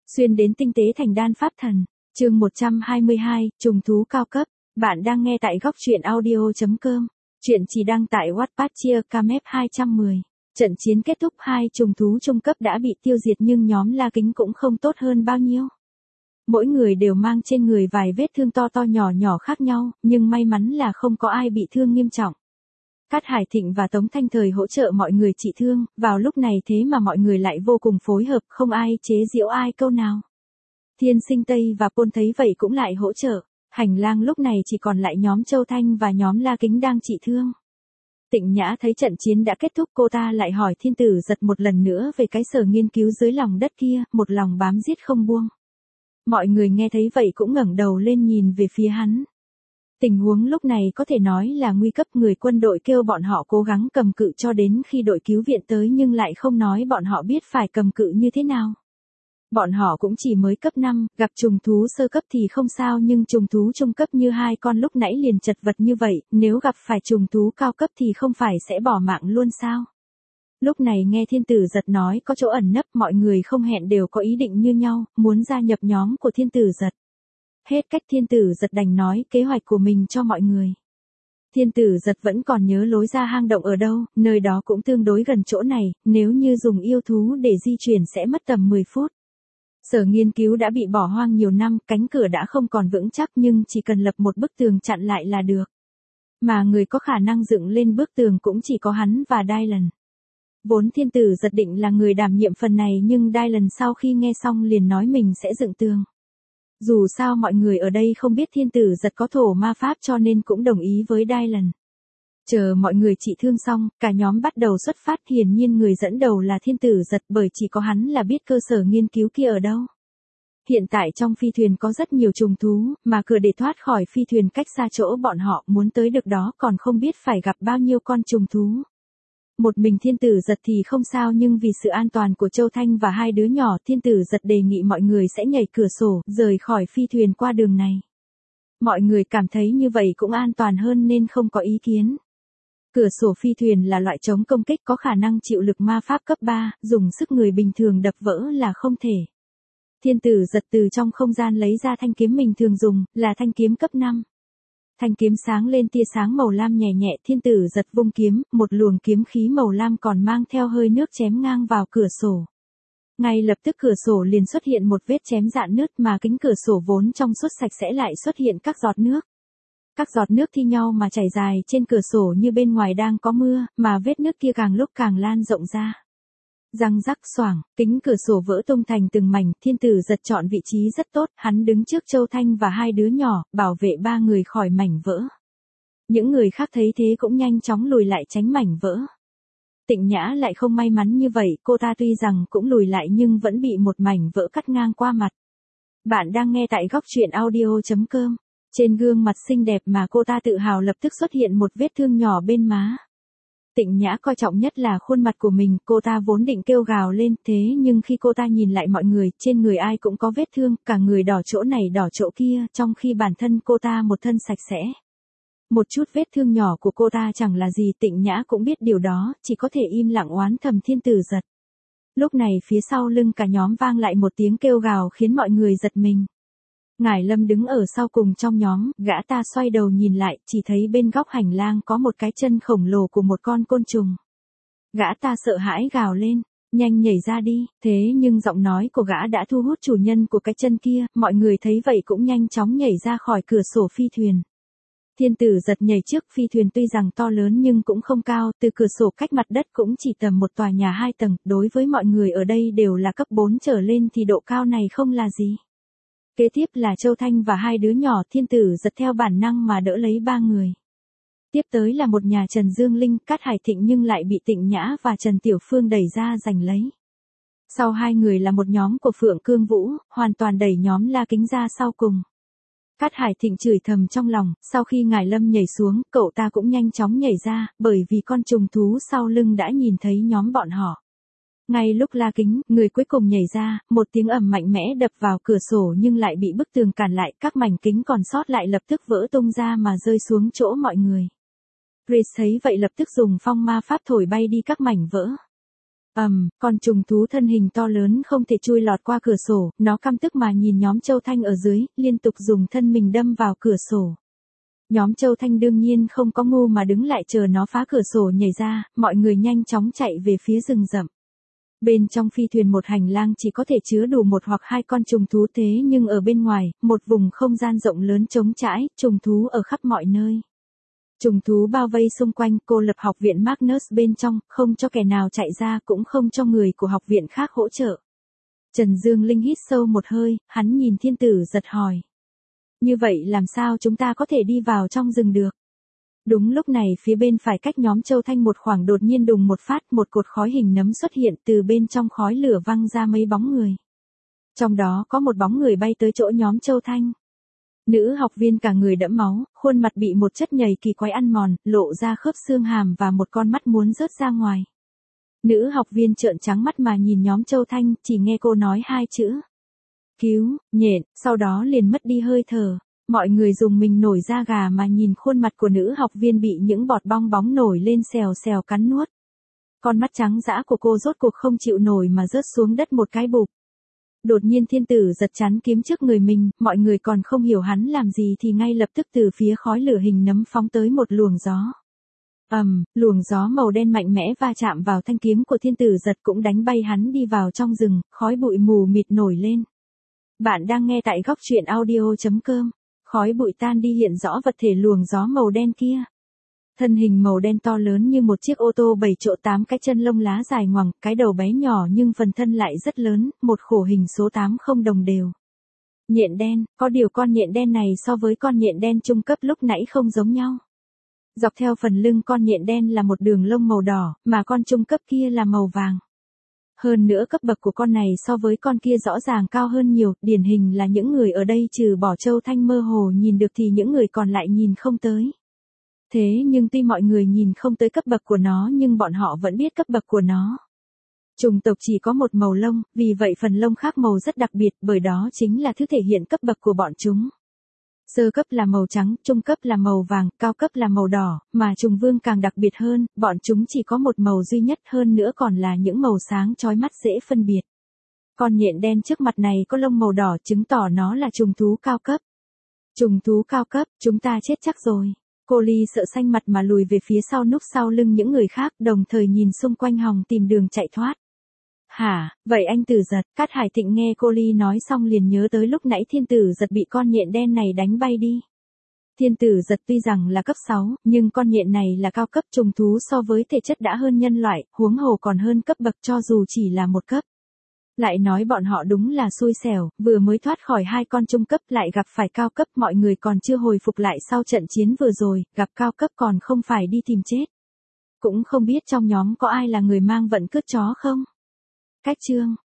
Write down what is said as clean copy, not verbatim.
Xuyên đến tinh tế thành đan pháp thần. Chương 122, trùng thú cao cấp. Bạn đang nghe tại góc truyện audio.com. Chuyện chỉ đăng tại Wattpad chia Camep 210. Trận chiến kết thúc, hai trùng thú trung cấp đã bị tiêu diệt nhưng nhóm La Kính cũng không tốt hơn bao nhiêu. Mỗi người đều mang trên người vài vết thương to to nhỏ nhỏ khác nhau, nhưng may mắn là không có ai bị thương nghiêm trọng. Cát Hải Thịnh và Tống Thanh Thời hỗ trợ mọi người trị thương, vào lúc này thế mà mọi người lại vô cùng phối hợp, không ai chế giễu ai câu nào. Thiên Sinh Tây và Pôn thấy vậy cũng lại hỗ trợ. Hành lang lúc này chỉ còn lại nhóm Châu Thanh và nhóm La Kính đang trị thương. Tịnh Nhã thấy trận chiến đã kết thúc, cô ta lại hỏi Thiên Tử Giật một lần nữa về cái sở nghiên cứu dưới lòng đất kia, một lòng bám giết không buông. Mọi người nghe thấy vậy cũng ngẩng đầu lên nhìn về phía hắn. Tình huống lúc này có thể nói là nguy cấp, người quân đội kêu bọn họ cố gắng cầm cự cho đến khi đội cứu viện tới nhưng lại không nói bọn họ biết phải cầm cự như thế nào. Bọn họ cũng chỉ mới cấp 5, gặp trùng thú sơ cấp thì không sao nhưng trùng thú trung cấp như hai con lúc nãy liền chật vật như vậy, nếu gặp phải trùng thú cao cấp thì không phải sẽ bỏ mạng luôn sao? Lúc này nghe Thiên Tử Giật nói có chỗ ẩn nấp, mọi người không hẹn đều có ý định như nhau, muốn gia nhập nhóm của Thiên Tử Giật. Hết cách Thiên Tử Giật đành nói kế hoạch của mình cho mọi người. Thiên Tử Giật vẫn còn nhớ lối ra hang động ở đâu, nơi đó cũng tương đối gần chỗ này, nếu như dùng yêu thú để di chuyển sẽ mất tầm 10 phút. Sở nghiên cứu đã bị bỏ hoang nhiều năm, cánh cửa đã không còn vững chắc nhưng chỉ cần lập một bức tường chặn lại là được. Mà người có khả năng dựng lên bức tường cũng chỉ có hắn và Dylan. Vốn Thiên Tử Giật định là người đảm nhiệm phần này nhưng Dylan sau khi nghe xong liền nói mình sẽ dựng tường. Dù sao mọi người ở đây không biết Thiên Tử Giật có thổ ma pháp cho nên cũng đồng ý với Dylan. Chờ mọi người trị thương xong, cả nhóm bắt đầu xuất phát, hiển nhiên người dẫn đầu là Thiên Tử Giật bởi chỉ có hắn là biết cơ sở nghiên cứu kia ở đâu. Hiện tại trong phi thuyền có rất nhiều trùng thú, mà cửa để thoát khỏi phi thuyền cách xa chỗ bọn họ, muốn tới được đó còn không biết phải gặp bao nhiêu con trùng thú. Một mình Thiên Tử Giật thì không sao nhưng vì sự an toàn của Châu Thanh và hai đứa nhỏ, Thiên Tử Giật đề nghị mọi người sẽ nhảy cửa sổ, rời khỏi phi thuyền qua đường này. Mọi người cảm thấy như vậy cũng an toàn hơn nên không có ý kiến. Cửa sổ phi thuyền là loại chống công kích có khả năng chịu lực ma pháp cấp 3, dùng sức người bình thường đập vỡ là không thể. Thiên Tử Giật từ trong không gian lấy ra thanh kiếm mình thường dùng, là thanh kiếm cấp 5. Thanh kiếm sáng lên tia sáng màu lam nhẹ nhẹ, Thiên Tử Giật vung kiếm, một luồng kiếm khí màu lam còn mang theo hơi nước chém ngang vào cửa sổ. Ngay lập tức cửa sổ liền xuất hiện một vết chém rạn nứt mà kính cửa sổ vốn trong suốt sạch sẽ lại xuất hiện các giọt nước. Các giọt nước thi nhau mà chảy dài trên cửa sổ như bên ngoài đang có mưa, mà vết nước kia càng lúc càng lan rộng ra. Răng rắc xoảng, kính cửa sổ vỡ tung thành từng mảnh, Thiên Tử Giật chọn vị trí rất tốt, hắn đứng trước Châu Thanh và hai đứa nhỏ, bảo vệ ba người khỏi mảnh vỡ. Những người khác thấy thế cũng nhanh chóng lùi lại tránh mảnh vỡ. Tịnh Nhã lại không may mắn như vậy, cô ta tuy rằng cũng lùi lại nhưng vẫn bị một mảnh vỡ cắt ngang qua mặt. Bạn đang nghe tại góc truyện audio.com. Trên gương mặt xinh đẹp mà cô ta tự hào lập tức xuất hiện một vết thương nhỏ bên má. Tịnh Nhã coi trọng nhất là khuôn mặt của mình, cô ta vốn định kêu gào lên, thế nhưng khi cô ta nhìn lại mọi người, trên người ai cũng có vết thương, cả người đỏ chỗ này đỏ chỗ kia, trong khi bản thân cô ta một thân sạch sẽ. Một chút vết thương nhỏ của cô ta chẳng là gì, Tịnh Nhã cũng biết điều đó, chỉ có thể im lặng oán thầm Thiên Tử Giật. Lúc này phía sau lưng cả nhóm vang lại một tiếng kêu gào khiến mọi người giật mình. Ngải Lâm đứng ở sau cùng trong nhóm, gã ta xoay đầu nhìn lại, chỉ thấy bên góc hành lang có một cái chân khổng lồ của một con côn trùng. Gã ta sợ hãi gào lên, nhanh nhảy ra đi, thế nhưng giọng nói của gã đã thu hút chủ nhân của cái chân kia, mọi người thấy vậy cũng nhanh chóng nhảy ra khỏi cửa sổ phi thuyền. Thiên Tử Giật nhảy trước phi thuyền tuy rằng to lớn nhưng cũng không cao, từ cửa sổ cách mặt đất cũng chỉ tầm một tòa nhà 2 tầng, đối với mọi người ở đây đều là cấp 4 trở lên thì độ cao này không là gì. Kế tiếp là Châu Thanh và hai đứa nhỏ, Thiên Tử Giật theo bản năng mà đỡ lấy ba người. Tiếp tới là một nhà Trần Dương Linh, Cát Hải Thịnh nhưng lại bị Tịnh Nhã và Trần Tiểu Phương đẩy ra giành lấy. Sau hai người là một nhóm của Phượng Cương Vũ, hoàn toàn đẩy nhóm La Kính ra sau cùng. Cát Hải Thịnh chửi thầm trong lòng, sau khi Ngải Lâm nhảy xuống, cậu ta cũng nhanh chóng nhảy ra, bởi vì con trùng thú sau lưng đã nhìn thấy nhóm bọn họ. Ngay lúc La Kính, người cuối cùng nhảy ra, một tiếng ầm mạnh mẽ đập vào cửa sổ nhưng lại bị bức tường cản lại, các mảnh kính còn sót lại lập tức vỡ tung ra mà rơi xuống chỗ mọi người. Chris thấy vậy lập tức dùng phong ma pháp thổi bay đi các mảnh vỡ. Con trùng thú thân hình to lớn không thể chui lọt qua cửa sổ, nó căm tức mà nhìn nhóm Châu Thanh ở dưới, liên tục dùng thân mình đâm vào cửa sổ. Nhóm Châu Thanh đương nhiên không có ngu mà đứng lại chờ nó phá cửa sổ nhảy ra, mọi người nhanh chóng chạy về phía rừng rậm. Bên trong phi thuyền một hành lang chỉ có thể chứa đủ một hoặc hai con trùng thú, thế nhưng ở bên ngoài, một vùng không gian rộng lớn trống trải, trùng thú ở khắp mọi nơi. Trùng thú bao vây xung quanh, cô lập học viện Magnus bên trong, không cho kẻ nào chạy ra cũng không cho người của học viện khác hỗ trợ. Trần Dương Linh hít sâu một hơi, hắn nhìn Thiên Tử Giật hỏi. Như vậy làm sao chúng ta có thể đi vào trong rừng được? Đúng lúc này phía bên phải cách nhóm Châu Thanh một khoảng đột nhiên đùng một phát, một cột khói hình nấm xuất hiện, từ bên trong khói lửa văng ra mấy bóng người. Trong đó có một bóng người bay tới chỗ nhóm Châu Thanh. Nữ học viên cả người đẫm máu, khuôn mặt bị một chất nhầy kỳ quái ăn mòn, lộ ra khớp xương hàm và một con mắt muốn rớt ra ngoài. Nữ học viên trợn trắng mắt mà nhìn nhóm Châu Thanh, chỉ nghe cô nói hai chữ. Cứu, nhện, sau đó liền mất đi hơi thở. Mọi người dùng mình nổi da gà mà nhìn khuôn mặt của nữ học viên bị những bọt bong bóng nổi lên xèo xèo cắn nuốt. Con mắt trắng dã của cô rốt cuộc không chịu nổi mà rớt xuống đất một cái bụp. Đột nhiên Thiên Tử Giật chắn kiếm trước người mình, mọi người còn không hiểu hắn làm gì thì ngay lập tức từ phía khói lửa hình nấm phóng tới một luồng gió. Luồng gió màu đen mạnh mẽ va chạm vào thanh kiếm của Thiên Tử Giật cũng đánh bay hắn đi vào trong rừng, khói bụi mù mịt nổi lên. Bạn đang nghe tại góc truyện audio.com. Khói bụi tan đi hiện rõ vật thể luồng gió màu đen kia. Thân hình màu đen to lớn như một chiếc ô tô 7 chỗ 8 cái chân lông lá dài ngoằng, cái đầu bé nhỏ nhưng phần thân lại rất lớn, một khổ hình số 8 không đồng đều. Nhện đen, có điều con nhện đen này so với con nhện đen trung cấp lúc nãy không giống nhau. Dọc theo phần lưng con nhện đen là một đường lông màu đỏ, mà con trung cấp kia là màu vàng. Hơn nữa cấp bậc của con này so với con kia rõ ràng cao hơn nhiều, điển hình là những người ở đây trừ bỏ Châu Thanh mơ hồ nhìn được thì những người còn lại nhìn không tới. Thế nhưng tuy mọi người nhìn không tới cấp bậc của nó nhưng bọn họ vẫn biết cấp bậc của nó. Trùng tộc chỉ có một màu lông, vì vậy phần lông khác màu rất đặc biệt, bởi đó chính là thứ thể hiện cấp bậc của bọn chúng. Sơ cấp là màu trắng, trung cấp là màu vàng, cao cấp là màu đỏ, mà trùng vương càng đặc biệt hơn, bọn chúng chỉ có một màu duy nhất, hơn nữa còn là những màu sáng chói mắt dễ phân biệt. Con nhện đen trước mặt này có lông màu đỏ chứng tỏ nó là trùng thú cao cấp. Trùng thú cao cấp, chúng ta chết chắc rồi. Cô Ly sợ xanh mặt mà lùi về phía sau núp sau lưng những người khác, đồng thời nhìn xung quanh hòng tìm đường chạy thoát. Hả, vậy anh Tử Giật, Cát Hải Thịnh nghe cô Ly nói xong liền nhớ tới lúc nãy Thiên Tử Giật bị con nhện đen này đánh bay đi. Thiên Tử Giật tuy rằng là cấp 6, nhưng con nhện này là cao cấp trùng thú so với thể chất đã hơn nhân loại, huống hồ còn hơn cấp bậc cho dù chỉ là một cấp. Lại nói bọn họ đúng là xui xẻo, vừa mới thoát khỏi hai con trung cấp lại gặp phải cao cấp, mọi người còn chưa hồi phục lại sau trận chiến vừa rồi, gặp cao cấp còn không phải đi tìm chết. Cũng không biết trong nhóm có ai là người mang vận cướp chó không? Cách chương